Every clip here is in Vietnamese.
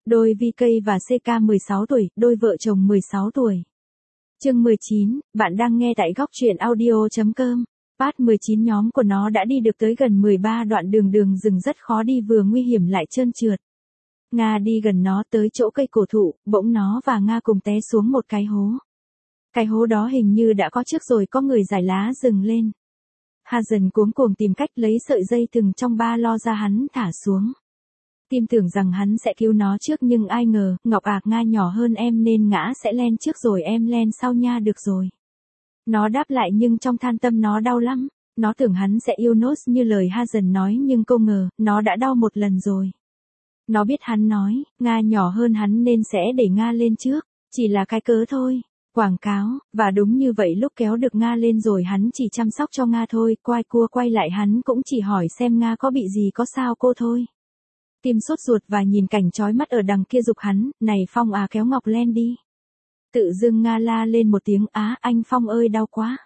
Đôi VK và CK 16 tuổi, đôi vợ chồng 16 tuổi. Chương 19, bạn đang nghe tại góc truyện audio.com. Part 19 nhóm của nó đã đi được tới gần 13 đoạn đường rừng rất khó đi vừa nguy hiểm lại trơn trượt. Nga đi gần nó tới chỗ cây cổ thụ, bỗng nó và Nga cùng té xuống một cái hố. Cái hố đó hình như đã có trước rồi có người rải lá rừng lên. Hazen cuống cuồng tìm cách lấy sợi dây thừng trong ba lo ra hắn thả xuống. Tim tưởng rằng hắn sẽ cứu nó trước nhưng ai ngờ, Ngọc Nga nhỏ hơn em nên ngã sẽ len trước rồi em len sau nha được rồi. Nó đáp lại nhưng trong than tâm nó đau lắm, nó tưởng hắn sẽ yêu nó như lời Hazen nói nhưng không ngờ, nó đã đau một lần rồi. Nó biết hắn nói, Nga nhỏ hơn hắn nên sẽ để Nga lên trước, chỉ là cái cớ thôi, quảng cáo, và đúng như vậy lúc kéo được Nga lên rồi hắn chỉ chăm sóc cho Nga thôi, quay lại hắn cũng chỉ hỏi xem Nga có bị gì có sao cô thôi. Tim sốt ruột và nhìn cảnh chói mắt ở đằng kia giục hắn, này Phong kéo Ngọc lên đi. Tự dưng Nga la lên một tiếng anh Phong ơi đau quá.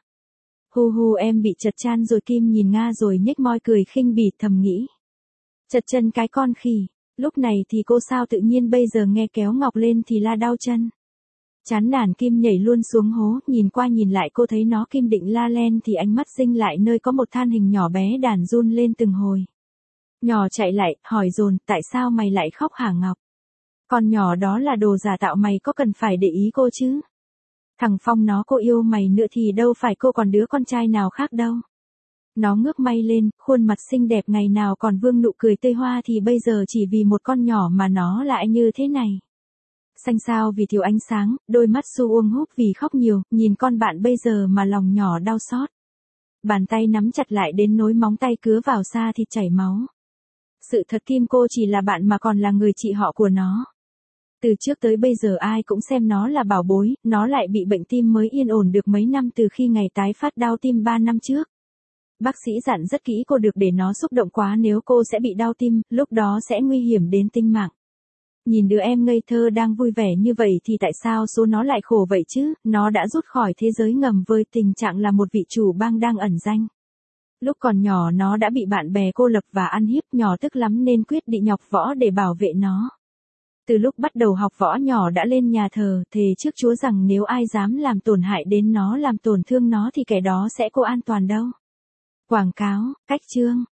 Hu em bị chật chan rồi. Kim nhìn Nga rồi nhếch môi cười khinh bỉ thầm nghĩ. Chật chân cái con khỉ, lúc này thì cô sao tự nhiên bây giờ nghe kéo Ngọc lên thì la đau chân. Chán nản Kim nhảy luôn xuống hố, nhìn qua nhìn lại cô thấy nó. Kim định la lên thì ánh mắt dinh lại nơi có một than hình nhỏ bé đàn run lên từng hồi. Nhỏ chạy lại, hỏi dồn, tại sao mày lại khóc hả Ngọc? Con nhỏ đó là đồ giả tạo mày có cần phải để ý cô chứ? Thằng Phong nó cô yêu mày nữa thì đâu phải cô còn đứa con trai nào khác đâu. Nó ngước may lên, khuôn mặt xinh đẹp ngày nào còn vương nụ cười tươi hoa thì bây giờ chỉ vì một con nhỏ mà nó lại như thế này. Xanh xao vì thiếu ánh sáng, đôi mắt su uông húp vì khóc nhiều, nhìn con bạn bây giờ mà lòng nhỏ đau xót. Bàn tay nắm chặt lại đến nỗi móng tay cứa vào da thịt chảy máu. Sự thật Kim cô chỉ là bạn mà còn là người chị họ của nó. Từ trước tới bây giờ ai cũng xem nó là bảo bối, nó lại bị bệnh tim mới yên ổn được mấy năm từ khi ngày tái phát đau tim 3 năm trước. Bác sĩ dặn rất kỹ cô được để nó xúc động quá nếu cô sẽ bị đau tim, lúc đó sẽ nguy hiểm đến tính mạng. Nhìn đứa em ngây thơ đang vui vẻ như vậy thì tại sao số nó lại khổ vậy chứ, nó đã rút khỏi thế giới ngầm với tình trạng là một vị chủ bang đang ẩn danh. Lúc còn nhỏ nó đã bị bạn bè cô lập và ăn hiếp, nhỏ tức lắm nên quyết định học võ để bảo vệ nó. Từ lúc bắt đầu học võ nhỏ đã lên nhà thờ, thề trước Chúa rằng nếu ai dám làm tổn hại đến nó làm tổn thương nó thì kẻ đó sẽ cô an toàn đâu. Quảng cáo, cách chương,